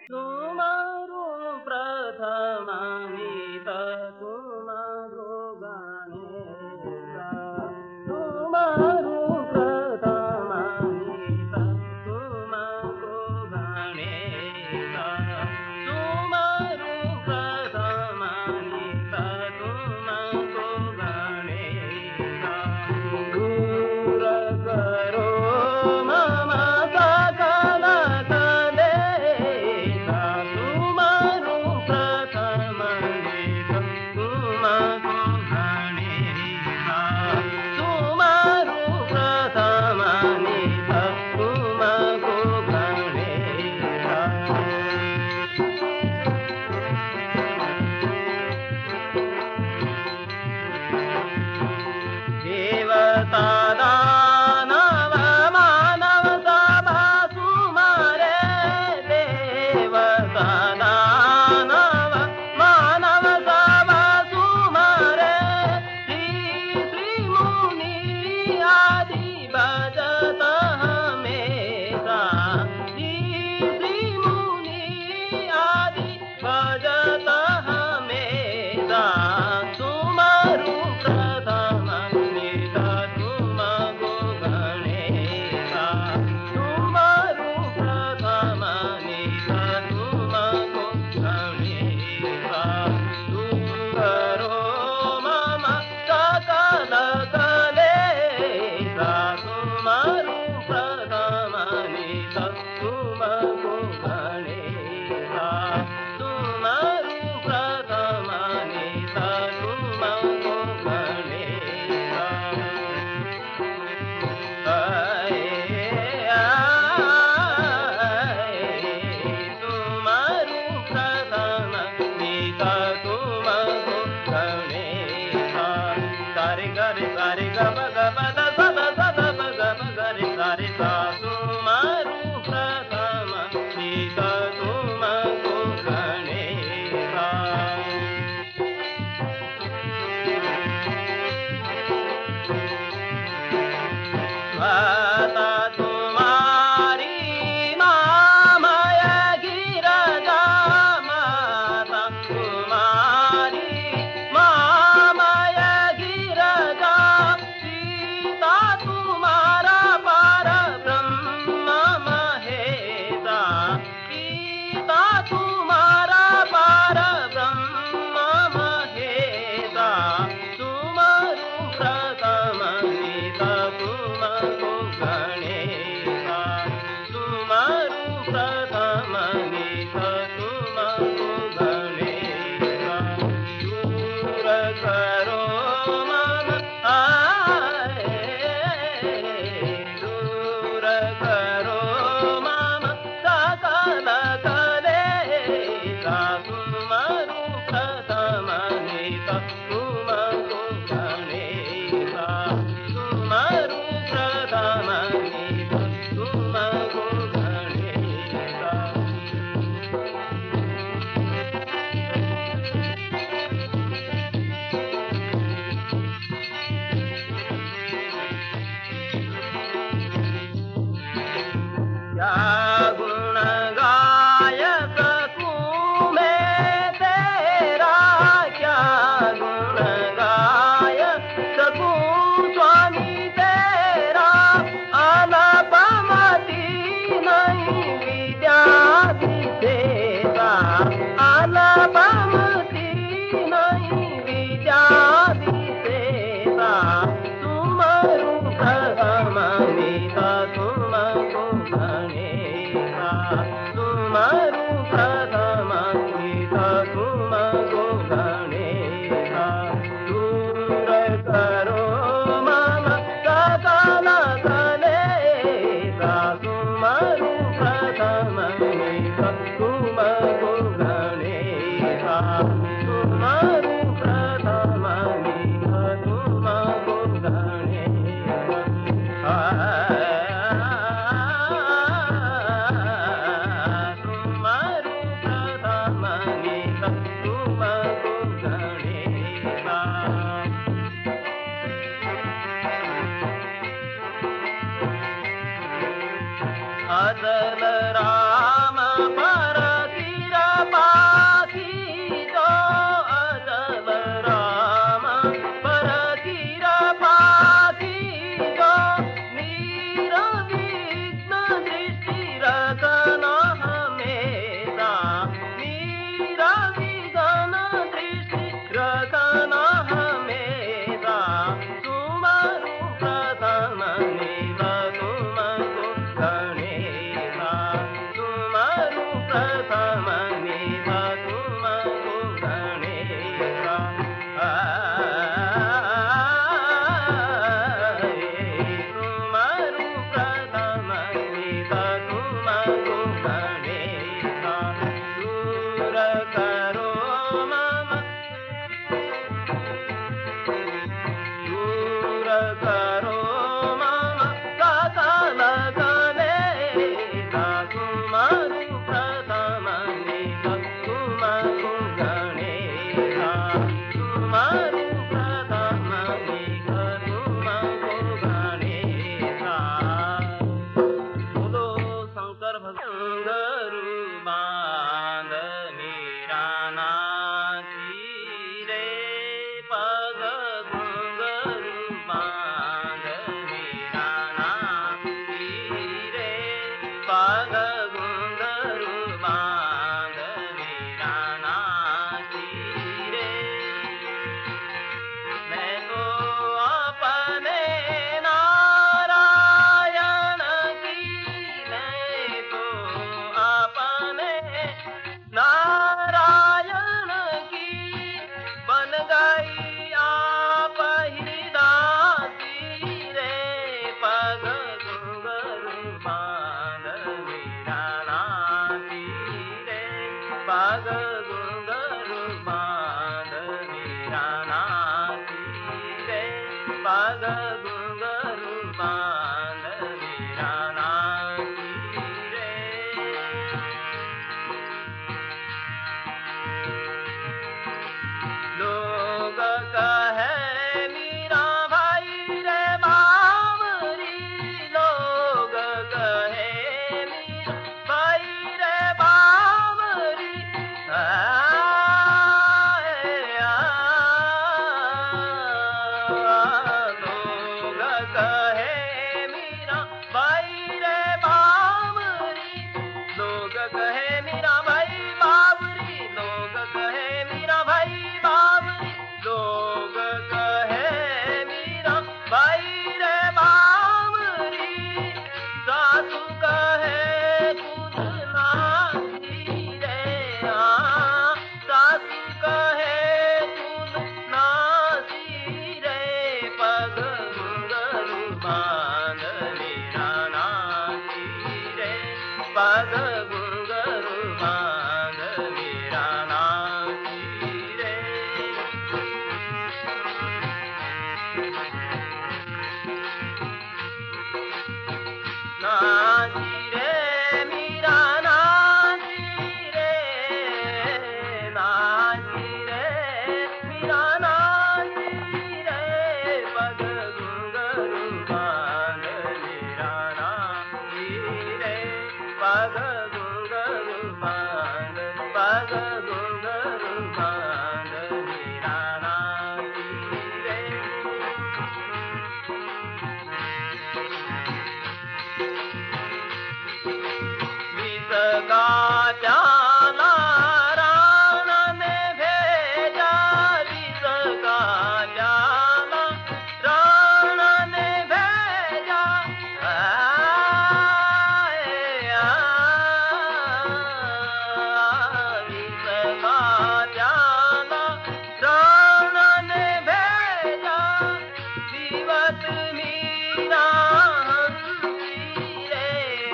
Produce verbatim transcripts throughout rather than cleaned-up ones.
तुमारू प्रथमानीत तुमारू गणेशा तुमारू प्रथमानीत तुमारू गणेशा तुमारू प्रथमानीत तुमारू गणेशा दूर करो मम सकल कलेशा तुमारू प्रथमानीत तुमारू गणेशा तुमारू प्रथमानीत तुमारू गणेशा देवता दानव मानव सभा सुमारे देवता दानव मानव सभा सुमारे श्री श्री मुनि आदि भजत हमेशा श्री श्री मुनि आदि भजत हमेशा तुमारू प्रथमानीत तुमको गणेशा तुमारू प्रथमानीत तुमको गणेशा दूरो मम सकल कलेशा तुमारू प्रथमानीत तुमको गणेशा तुमारू प्रथमानीत तुमको गणेशा तुमारू प्रथमानीत तुमको गणेशा सारे गरे सारे ग ब ग ब द स द स द ब ग ब ग रे सारे सा तुमारू प्रथमानीत तुमको गणेशा माता तुम्हारी मामय गिरजा माता तुम्हारी मामय गिरजा सीता तुम्हारा पार ब्रह्म महेशा सीता तुम्हारा पार ब्रह्म महेशा तुमारू प्रथमानीत तुमको गणेशा तुमारू प्रथमानीत तुमको गणेशा दूर करो मम आए दूर करो मम सकल कलेशा तुमारू प्रथमानीत तुमको गणेशा तुमारू प्रथमानीत तुमको गणेशा क्या गुण गाय सकूं मैं तेरा क्या गुण गाय सकूं स्वामी तेरा अनपमति नहीं विद्या विशेषा अनपमति नहीं विद्या विशेषा तुमारू प्रथमानीत तुमको गणेशा तुमारू प्रथमानीत तुमको गणेशा दूर करो मम सकल कलेशा तुमारू प्रथमानीत तुमको गणेशा तुमारू प्रथमानीत तुमको गणेशा तुमारू प्रथमानीत तुमको गणेशा अजल राम पर प्रथम निध तुम को गणेशा तुमरु प्रथम निध तुम को गणेशा दूर करो मम दूर करो मम सकल गणेशा तुमरु प्रथम निध तुम को गणेशा तुमरु प्रथम निध तुम को गणेशा बोलो शंकर भगवान बांध मेरा नाची रे पग घुंघरू बांध मेरा नाची रे पग घुंघरू बांध मेरा नाची रे मैं तो अपने नारायण की मैं तो अपने नारायण की बन गई आप ही दासी रे पग घुंघरू बांध मेरा नाची रे पग घुंघरू बांध मेरा नाची रे पग घुंघरू बांध मेरा नाची रे लोग कहे मीरा भाई रे बावरी लोग कहे मीरा भाई रे बावरी आए आ लोग कहे मीरा भाई रे बावरी लोग कहे मीरा भाई बावरी लोग कहे मीरा भाई बावरी लोग कहे मीरा भाई रे बावरी सासू कहे खुद नासी रे आ सासू कहे खुद नासी रे पग घुंघरू बांध मेरा नाची रे पग घुंघरू बांध मेरा नाची रे नाची रे मीरा नाची रे नाची रे मीरा नाची रे पग घुंघरू बांध मेरा नाची रे पग घुंघरू बांध पग घुंघरू बांध मेरा नाची रे विष का प्याला राण ने भेजा विष का प्याला राण ने भेजा आए आ विष का प्याला राण ने भेजा जीवत मीरा हंसी रे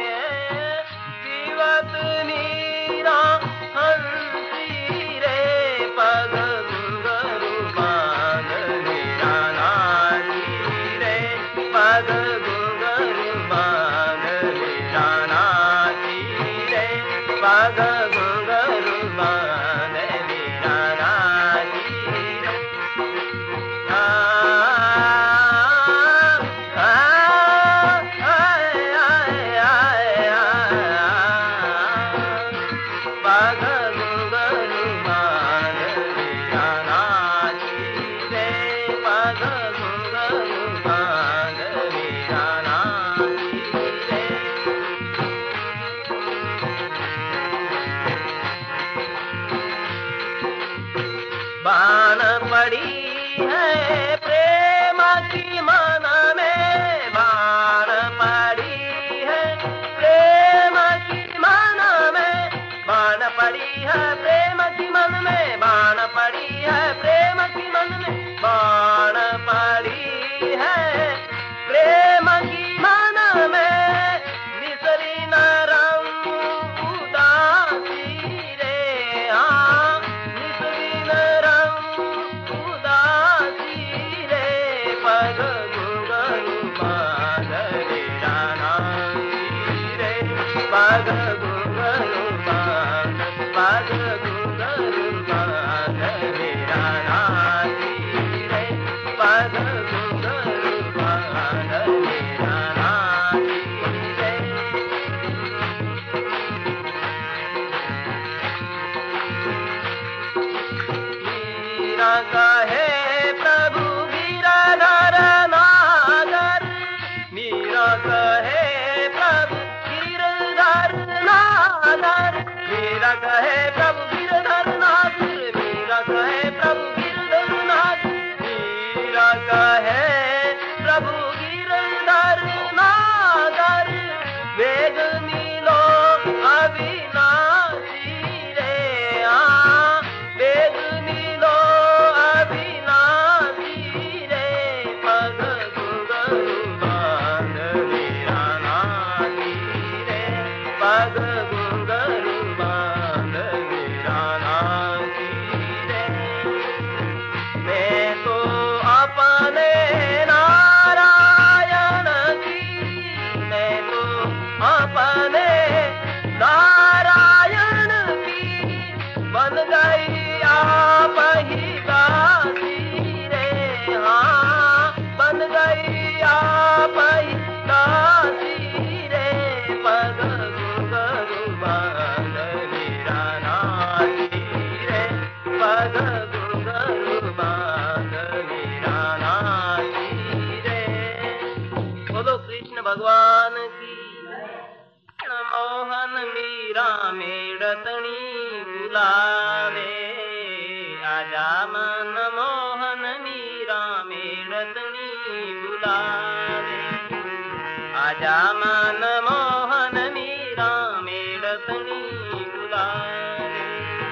जीवत मीरा हंसी रे पग घुंघरू बांध मेरा नाची रे पग घुंघरू बांध मेरा नाची रे पग घुंघरू बांध मेरा नाची रे आ आ आए आए आए पग घुंघरू बांध मेरा नाची रे पग घुंघरू बांध मेरा नाची रे बाण पड़ी है प्रेम की मन में बाण पड़ी है प्रेम की मन में पग घुंघरू बांध मेरा नाची रे, पग घुंघरू बांध मेरा नाची रे। मीरा कहे प्रभु गिरधर नागर, मीरा कहे प्रभु गिरधर नागर, मीरा कहे प्रभु गिरधर नागर, मीरा कहे प्रभु गिरधर नागर, मीरा कहे प्रभु गिरधर नागर। वेग मिलो अविनाशी रे, हाँ वेग मिलो अविनाशी रे, पग घुंघरू बांध मेरा नाची रे, पग घुंघरू बांध मेरा नाची रे। मैं तो अपने नारायण की, मैं तो अपने नारायण की बन गई आप ही दासी रे, हाँ बन गई आप ही दासी रे, पग घुंघरू बांध मेरा नाची रे, पग घुंघरू बांध मेरा नाची रे। बोलो कृष्ण भगवान की। मोहन मीरा मेड़तनी बुलावे, आजा मन मोहन मीरा मेड़तनी बुलावे, आजा मन मोहन मीरा मेड़तनी बुलावे।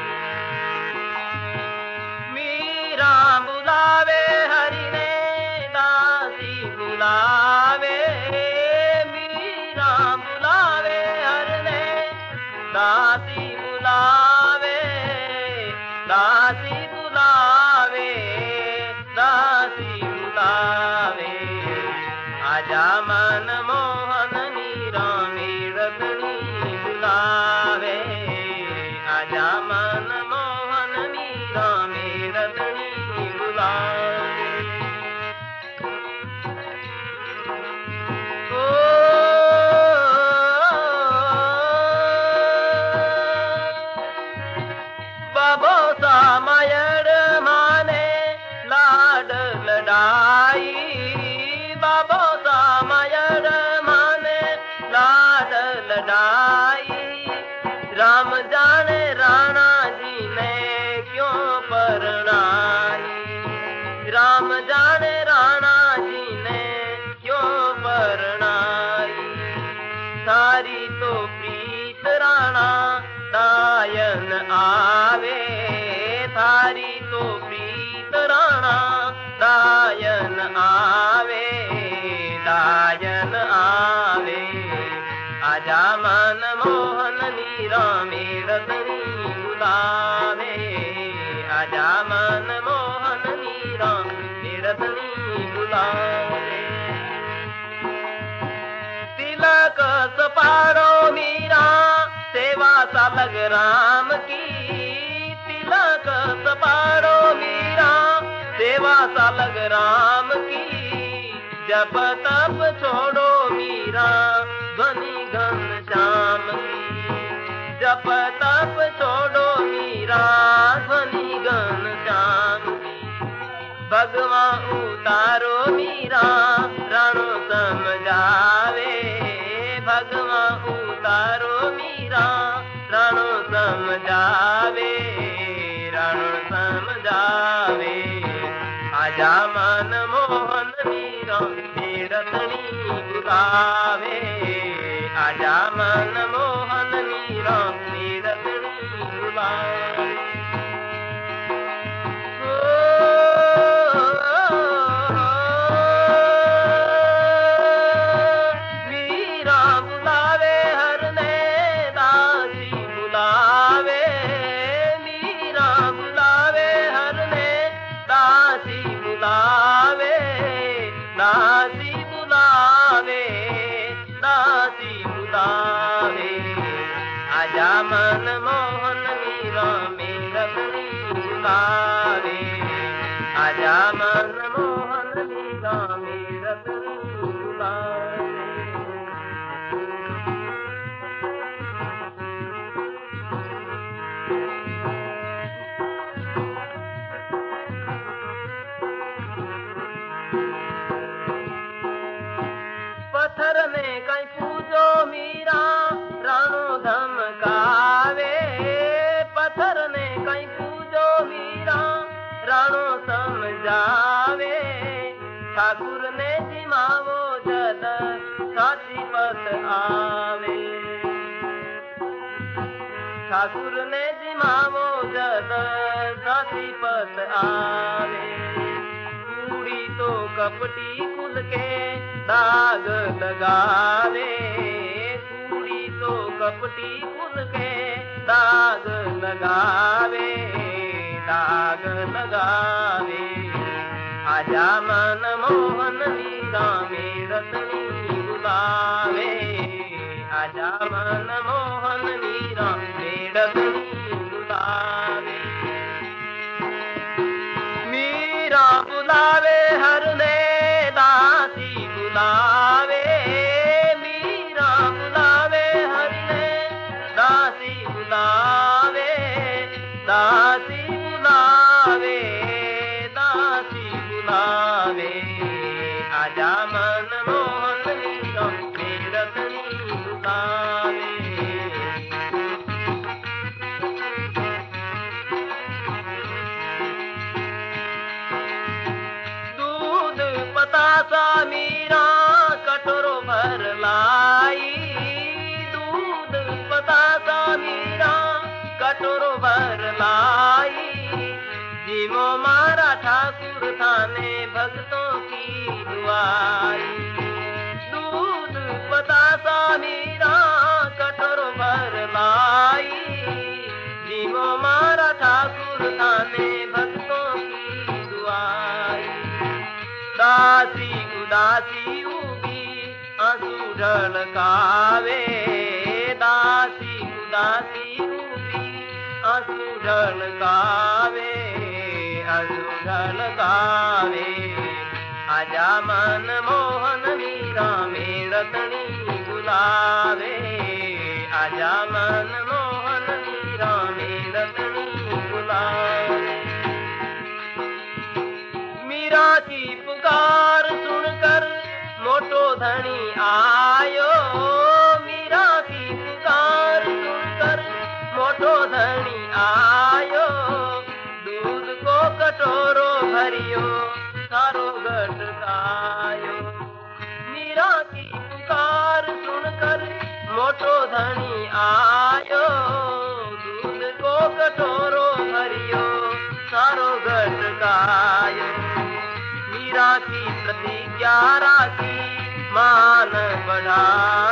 मीरा बुलावे हरि ने दासी बुलावे, मीरा बुलावे हरि ने दासी बुलावे, दासी बुलावे, दासी बुलावे। आजा मन मोहन मीरा मेड़तनी बुलावे, आजा मन मोहन मीरा मेड़तनी बुलावे। ओ बाबो सामयड़ माने लाड लड़ाई, बाबो सामयड़ माने लाड लड़ाई। राम जाने राणा जी ने क्यों परणाई, राम जाने राणा जी ने क्यों परणाई। सारी तो प्रीत राणा दायन आवे, थारी तो प्रीत राणा दायन आवे, दायन आवे। आजा मन मोहन मीरा मेड़तनी बुलावे, आजा मन मोहन मीरा मेड़तनी बुलावे। तिलक सपाड़ो मीरा सेवा सालग राम की, तिलक सपाड़ो मीरा सेवा सालग राम की। जप तप छोड़ो मीरा ध्वनि घन श्याम की, जप तप छोड़ो मीरा ध्वनि घन श्याम की। भगवान उतारो मीरा रणो समझावे, भगवान उतारो मीरा रणो समझावे, रणो समझावे। आजा मन मोहन मीरा मेड़तनी बुलावे, आजा मन मोहन मीरा मेड़तनी बुलावे। मीरा बुलावे हर ने दासी बुलावे, मीरा बुलावे हर ने दासी बुलावे, दासी बुलावे, दासी बुलावे। ठाकुर ने जिमावो जद साची पत आवे। ठाकुर ने जिमावो जद साची पत आवे। कूड़ी तो कपटी कुल के दाग लगावे। कूड़ी तो कपटी कुल के दाग लगावे, दाग लगावे। आजा मन मोहन मीरा में रतनी बुलावे। आजा मन मोहन मीरा में रतनी बुलावे। मीरा बुलावे हर ने दासी बुलावे। मीरा बुलावे हर ने दासी बुलावे। दासी बुलावे, दासी बुलावे। आजा मन मोहन मीरा में रतनी बुलावे। दूध पतासा मीरा कटोरो भर लाई। दूध पतासा मीरा कटोरो भर लाई। जीवो मारा ठाकुर थाने भक्तों की दुआई। दूध पतासा मीरा कटोरो भर लाई। जीवो मारा ठाकुर थाने भक्तों की दुआई। दासी उदासी उगी आंसू ढलकावे। दासी उदासी उगी आंसू ढलकावे, आंसू ढलकावे। आजा मन मोहन मीरा में रतनी बुलावे। आजा मन मोहन मीरा में रतनी बुलावे। मीरा की पुकार सुनकर मोटो धनी आयो। मीरा की पुकार सुनकर मोटो धनी आयो। दूध को कटोरो भरियो सारो घट गायो। मीरा की पुकार सुनकर मोटो धनी आयो। दूध को कटोरो भरियो सारो घट गायो। मीरा की प्रतिज्ञा राखी मान बढ़ा